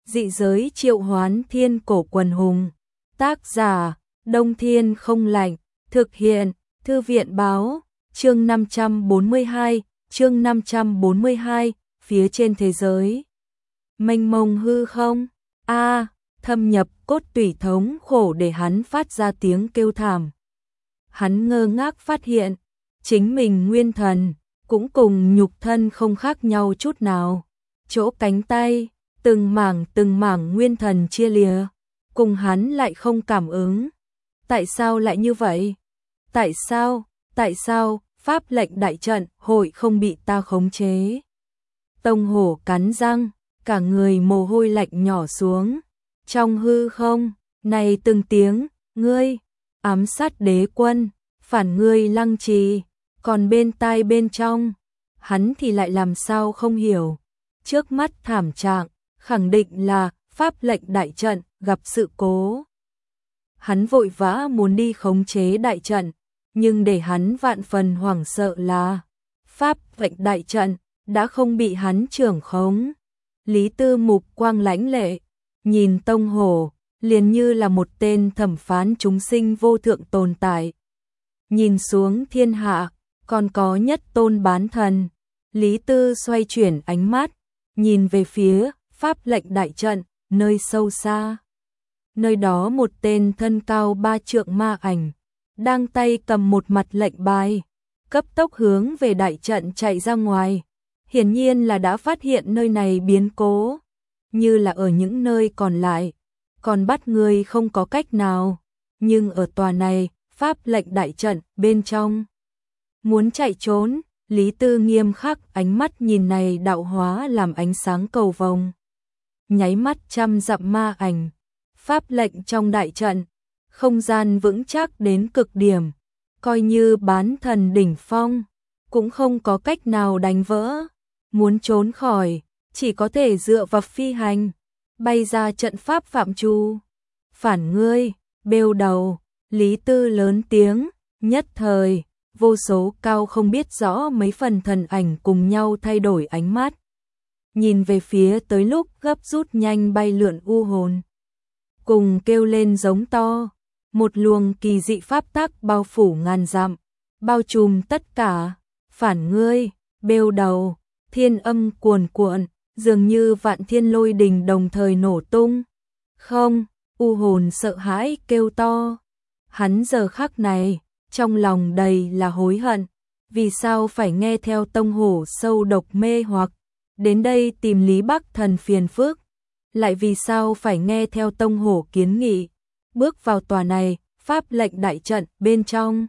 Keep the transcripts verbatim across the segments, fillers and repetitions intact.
Dị giới triệu hoán thiên cổ quần hùng. Tác giả, Đông Thiên Không Lạnh. Thực hiện, Thư viện Báo. Chương năm trăm bốn mươi hai, chương năm trăm bốn mươi hai, phía trên thế giới. Mênh mông hư không? A, thâm nhập cốt tủy thống khổ để hắn phát ra tiếng kêu thảm. Hắn ngơ ngác phát hiện, chính mình nguyên thần, cũng cùng nhục thân không khác nhau chút nào. Chỗ cánh tay, từng mảng từng mảng nguyên thần chia lìa, cùng hắn lại không cảm ứng. Tại sao lại như vậy? Tại sao, tại sao, pháp lệnh đại trận hội không bị ta khống chế? Tông hổ cắn răng, cả người mồ hôi lạnh nhỏ xuống. Trong hư không, này từng tiếng, ngươi, ám sát đế quân, phản ngươi Lăng Trì, còn bên tai bên trong, hắn thì lại làm sao không hiểu. Trước mắt thảm trạng, khẳng định là pháp lệnh đại trận gặp sự cố. Hắn vội vã muốn đi khống chế đại trận, nhưng để hắn vạn phần hoảng sợ là pháp lệnh đại trận đã không bị hắn trưởng khống. Lý Tư mục quang lãnh lệ, nhìn tông hổ, liền như là một tên thẩm phán chúng sinh vô thượng tồn tại. Nhìn xuống thiên hạ, còn có nhất tôn bán thần. Lý Tư xoay chuyển ánh mắt, nhìn về phía pháp lệnh đại trận, nơi sâu xa. Nơi đó một tên thân cao ba trượng ma ảnh, đang tay cầm một mặt lệnh bài, cấp tốc hướng về đại trận chạy ra ngoài. Hiển nhiên là đã phát hiện nơi này biến cố, như là ở những nơi còn lại, còn bắt người không có cách nào. Nhưng ở tòa này, pháp lệnh đại trận bên trong, muốn chạy trốn, Lý Tư nghiêm khắc ánh mắt nhìn này đạo hóa làm ánh sáng cầu vồng. Nháy mắt trăm dặm ma ảnh, pháp lệnh trong đại trận, không gian vững chắc đến cực điểm, coi như bán thần đỉnh phong, cũng không có cách nào đánh vỡ. Muốn trốn khỏi, chỉ có thể dựa vào phi hành, bay ra trận pháp phạm trù. Phản ngươi, bêu đầu, Lý Tư lớn tiếng, nhất thời, vô số cao không biết rõ mấy phần thần ảnh cùng nhau thay đổi ánh mắt. Nhìn về phía tới lúc gấp rút nhanh bay lượn u hồn. Cùng kêu lên giống to, một luồng kỳ dị pháp tắc bao phủ ngàn dặm, bao trùm tất cả. Phản ngươi, bêu đầu, thiên âm cuồn cuộn, dường như vạn thiên lôi đình đồng thời nổ tung. Không, u hồn sợ hãi kêu to. Hắn giờ khắc này, trong lòng đầy là hối hận. Vì sao phải nghe theo tông hổ sâu độc mê hoặc, đến đây tìm Lý Bắc Thần phiền phức? Lại vì sao phải nghe theo tông hổ kiến nghị, bước vào tòa này, pháp lệnh đại trận bên trong?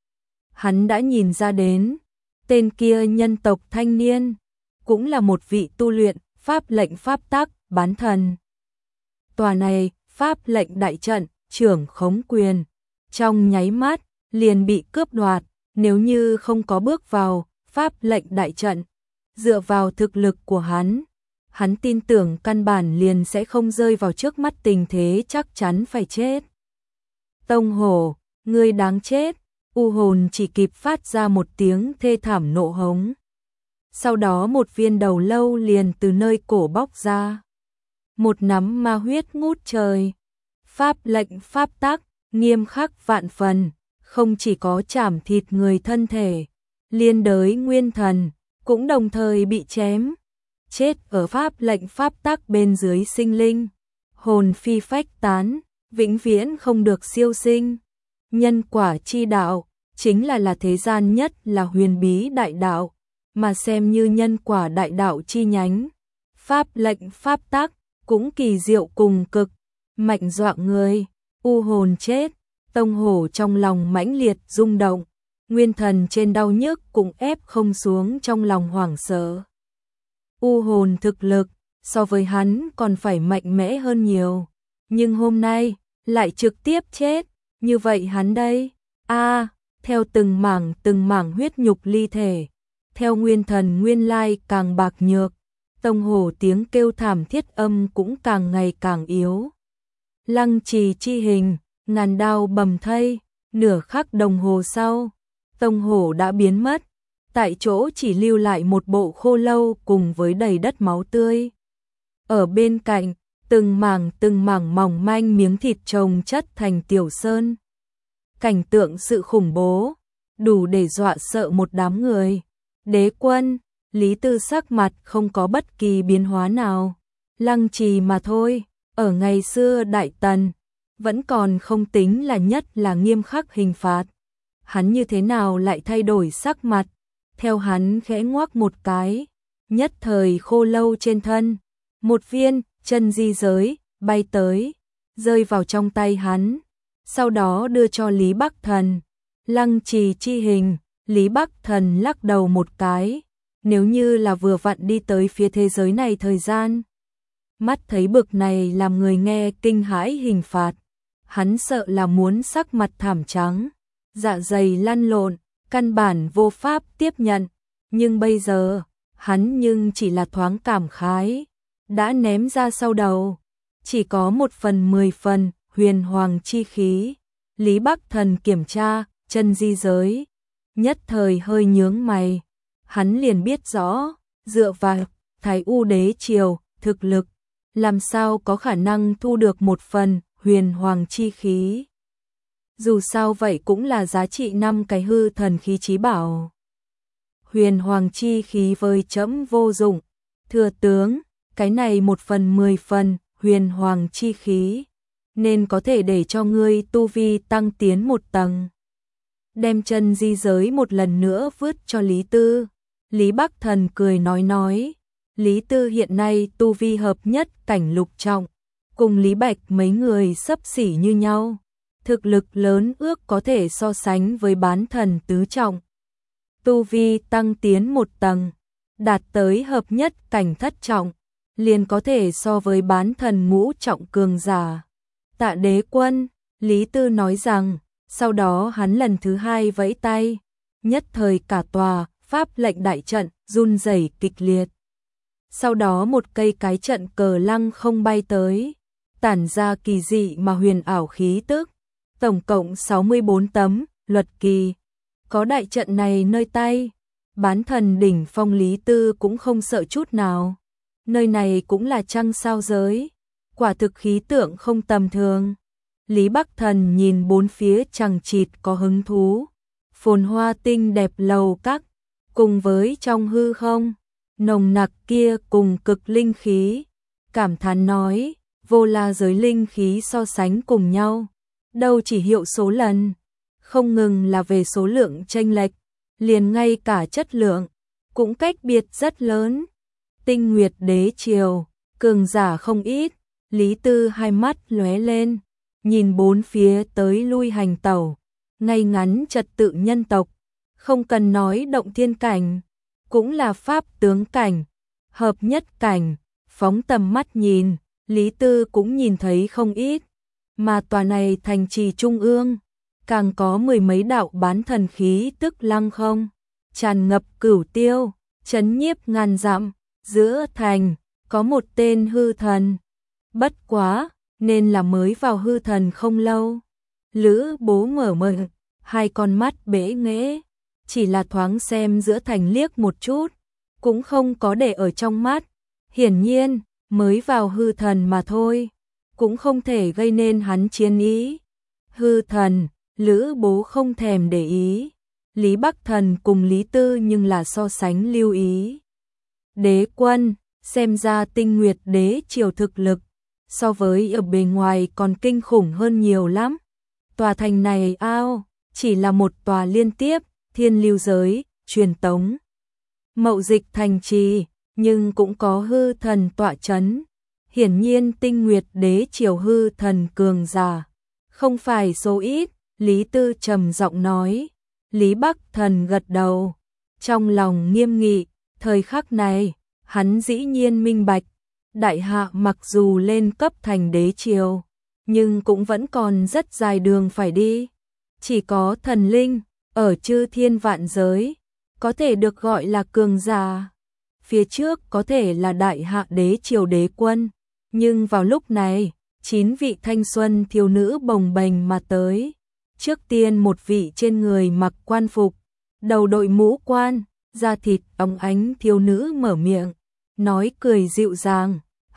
Hắn đã nhìn ra đến, tên kia nhân tộc thanh niên, cũng là một vị tu luyện pháp lệnh pháp tắc bán thần. Tòa này, pháp lệnh đại trận, trưởng khống quyền, trong nháy mắt, liền bị cướp đoạt. Nếu như không có bước vào pháp lệnh đại trận, dựa vào thực lực của hắn, hắn tin tưởng căn bản liền sẽ không rơi vào trước mắt tình thế chắc chắn phải chết. Tông hổ, ngươi đáng chết. U hồn chỉ kịp phát ra một tiếng thê thảm nộ hống. Sau đó một viên đầu lâu liền từ nơi cổ bóc ra. Một nắm ma huyết ngút trời. Pháp lệnh pháp tắc, nghiêm khắc vạn phần, không chỉ có chảm thịt người thân thể, liên đới nguyên thần, cũng đồng thời bị chém. Chết ở pháp lệnh pháp tắc bên dưới sinh linh, hồn phi phách tán, vĩnh viễn không được siêu sinh. Nhân quả chi đạo, chính là là thế gian nhất là huyền bí đại đạo, mà xem như nhân quả đại đạo chi nhánh. Pháp lệnh pháp tắc, cũng kỳ diệu cùng cực, mạnh dọa người. U hồn chết, tông hổ trong lòng mãnh liệt rung động, nguyên thần trên đau nhức cũng ép không xuống trong lòng hoảng sợ. U hồn thực lực, so với hắn còn phải mạnh mẽ hơn nhiều, nhưng hôm nay, lại trực tiếp chết, như vậy hắn đây, a theo từng mảng từng mảng huyết nhục ly thể, theo nguyên thần nguyên lai càng bạc nhược, tông hổ tiếng kêu thảm thiết âm cũng càng ngày càng yếu. Lăng Trì chi hình, ngàn đao bầm thây, nửa khắc đồng hồ sau, tông hổ đã biến mất, tại chỗ chỉ lưu lại một bộ khô lâu cùng với đầy đất máu tươi. Ở bên cạnh, từng mảng từng mảng mỏng manh miếng thịt chồng chất thành tiểu sơn. Cảnh tượng sự khủng bố, đủ để dọa sợ một đám người. Đế quân, Lý Tư sắc mặt không có bất kỳ biến hóa nào. Lăng Trì mà thôi, ở ngày xưa Đại Tần, vẫn còn không tính là nhất là nghiêm khắc hình phạt. Hắn như thế nào lại thay đổi sắc mặt, theo hắn khẽ ngoác một cái, nhất thời khô lâu trên thân. Một viên, chân di giới, bay tới, rơi vào trong tay hắn, sau đó đưa cho Lý Bắc Thần. Lăng Trì chi hình, Lý Bắc Thần lắc đầu một cái, nếu như là vừa vặn đi tới phía thế giới này thời gian. Mắt thấy bực này làm người nghe kinh hãi hình phạt, hắn sợ là muốn sắc mặt thảm trắng, dạ dày lăn lộn, căn bản vô pháp tiếp nhận, nhưng bây giờ, hắn nhưng chỉ là thoáng cảm khái, đã ném ra sau đầu, chỉ có một phần mười phần huyền hoàng chi khí. Lý Bắc Thần kiểm tra chân di giới, nhất thời hơi nhướng mày, hắn liền biết rõ, dựa vào Thái U đế triều thực lực, làm sao có khả năng thu được một phần huyền hoàng chi khí. Dù sao vậy cũng là giá trị năm cái hư thần khí chí bảo. Huyền hoàng chi khí với trẫm vô dụng, thừa tướng, cái này một phần mười phần huyền hoàng chi khí, nên có thể để cho ngươi tu vi tăng tiến một tầng. Đem chân di giới một lần nữa vứt cho Lý Tư. Lý Bắc Thần cười nói nói, Lý Tư hiện nay tu vi hợp nhất cảnh lục trọng, cùng Lý Bạch mấy người xấp xỉ như nhau, thực lực lớn ước có thể so sánh với bán thần tứ trọng. Tu vi tăng tiến một tầng, đạt tới hợp nhất cảnh thất trọng, liền có thể so với bán thần ngũ trọng cường giả. Tạ đế quân, Lý Tư nói rằng, sau đó hắn lần thứ hai vẫy tay, nhất thời cả tòa pháp lệnh đại trận run rẩy kịch liệt. Sau đó một cây cái trận cờ lăng không bay tới, tản ra kỳ dị mà huyền ảo khí tức, tổng cộng sáu mươi bốn tấm luật kỳ. Có đại trận này nơi tay, bán thần đỉnh phong Lý Tư cũng không sợ chút nào. Nơi này cũng là trăng sao giới, quả thực khí tượng không tầm thường. Lý Bắc Thần nhìn bốn phía chằng chịt có hứng thú, phồn hoa tinh đẹp lầu các, cùng với trong hư không, nồng nặc kia cùng cực linh khí, cảm thán nói, vô la giới linh khí so sánh cùng nhau, đâu chỉ hiệu số lần, không ngừng là về số lượng chênh lệch, liền ngay cả chất lượng, cũng cách biệt rất lớn. Tinh Nguyệt đế triều, cường giả không ít, Lý Tư hai mắt lóe lên, nhìn bốn phía tới lui hành tẩu, ngay ngắn trật tự nhân tộc, không cần nói động thiên cảnh, cũng là pháp tướng cảnh, hợp nhất cảnh, phóng tầm mắt nhìn, Lý Tư cũng nhìn thấy không ít, mà tòa này thành trì trung ương, càng có mười mấy đạo bán thần khí tức lăng không, tràn ngập cửu tiêu, chấn nhiếp ngàn dặm, giữa thành, có một tên hư thần, bất quá, nên là mới vào hư thần không lâu. Lữ Bố mở mở, hai con mắt bẽ nghễ, chỉ là thoáng xem giữa thành liếc một chút, cũng không có để ở trong mắt, hiển nhiên, mới vào hư thần mà thôi, cũng không thể gây nên hắn chiến ý. Hư thần, Lữ Bố không thèm để ý, Lý Bắc Thần cùng Lý Tư nhưng là so sánh lưu ý. Đế quân, xem ra Tinh Nguyệt đế triều thực lực, so với ở bề ngoài còn kinh khủng hơn nhiều lắm. Tòa thành này ao, chỉ là một tòa liên tiếp, thiên lưu giới, truyền tống, mậu dịch thành trì, nhưng cũng có hư thần tọa chấn. Hiển nhiên Tinh Nguyệt đế triều hư thần cường giả, không phải số ít, Lý Tư trầm giọng nói. Lý Bắc Thần gật đầu, trong lòng nghiêm nghị, thời khắc này, hắn dĩ nhiên minh bạch, đại hạ mặc dù lên cấp thành đế triều, nhưng cũng vẫn còn rất dài đường phải đi. Chỉ có thần linh, ở chư thiên vạn giới, có thể được gọi là cường giả. Phía trước có thể là đại hạ đế triều đế quân, nhưng vào lúc này, chín vị thanh xuân thiếu nữ bồng bềnh mà tới. Trước tiên một vị trên người mặc quan phục, đầu đội mũ quan, da thịt óng ánh thiếu nữ mở miệng, nói cười dịu dàng,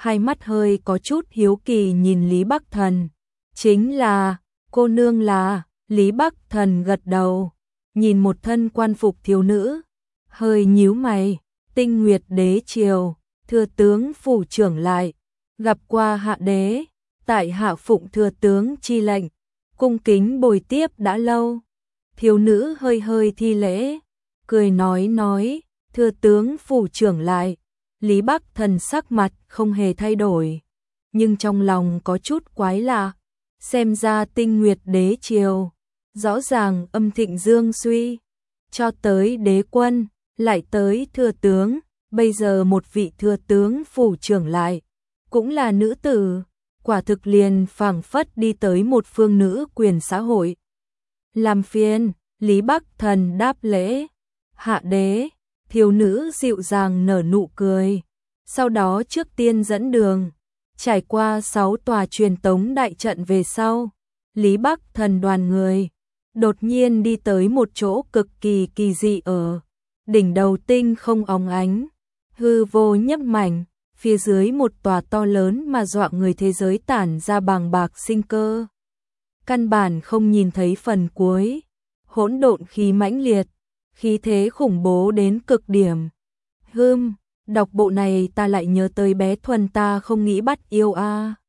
hai mắt hơi có chút hiếu kỳ nhìn Lý Bắc Thần. Chính là, cô nương là, Lý Bắc Thần gật đầu, nhìn một thân quan phục thiếu nữ, hơi nhíu mày, Tinh Nguyệt đế triều, thừa tướng phủ trưởng lại, gặp qua hạ đế, tại hạ phụng thừa tướng chi lệnh, cung kính bồi tiếp đã lâu. Thiếu nữ hơi hơi thi lễ, cười nói nói, thừa tướng phủ trưởng lại. Lý Bắc Thần sắc mặt không hề thay đổi, nhưng trong lòng có chút quái lạ, xem ra Tinh Nguyệt đế triều, rõ ràng âm thịnh dương suy, cho tới đế quân, lại tới thừa tướng, bây giờ một vị thừa tướng phủ trưởng lại, cũng là nữ tử, quả thực liền phảng phất đi tới một phương nữ quyền xã hội. Làm phiền, Lý Bắc Thần đáp lễ, hạ đế, thiếu nữ dịu dàng nở nụ cười, sau đó trước tiên dẫn đường, trải qua sáu tòa truyền tống đại trận về sau, Lý Bắc Thần đoàn người đột nhiên đi tới một chỗ cực kỳ kỳ dị ở đỉnh đầu tinh không óng ánh, hư vô nhấp mảnh, phía dưới một tòa to lớn mà dọa người thế giới tản ra bàng bạc sinh cơ. Căn bản không nhìn thấy phần cuối, hỗn độn khí mãnh liệt, khí thế khủng bố đến cực điểm. Hừm, đọc bộ này ta lại nhớ tới bé Thuần ta không nghĩ bắt yêu a. À.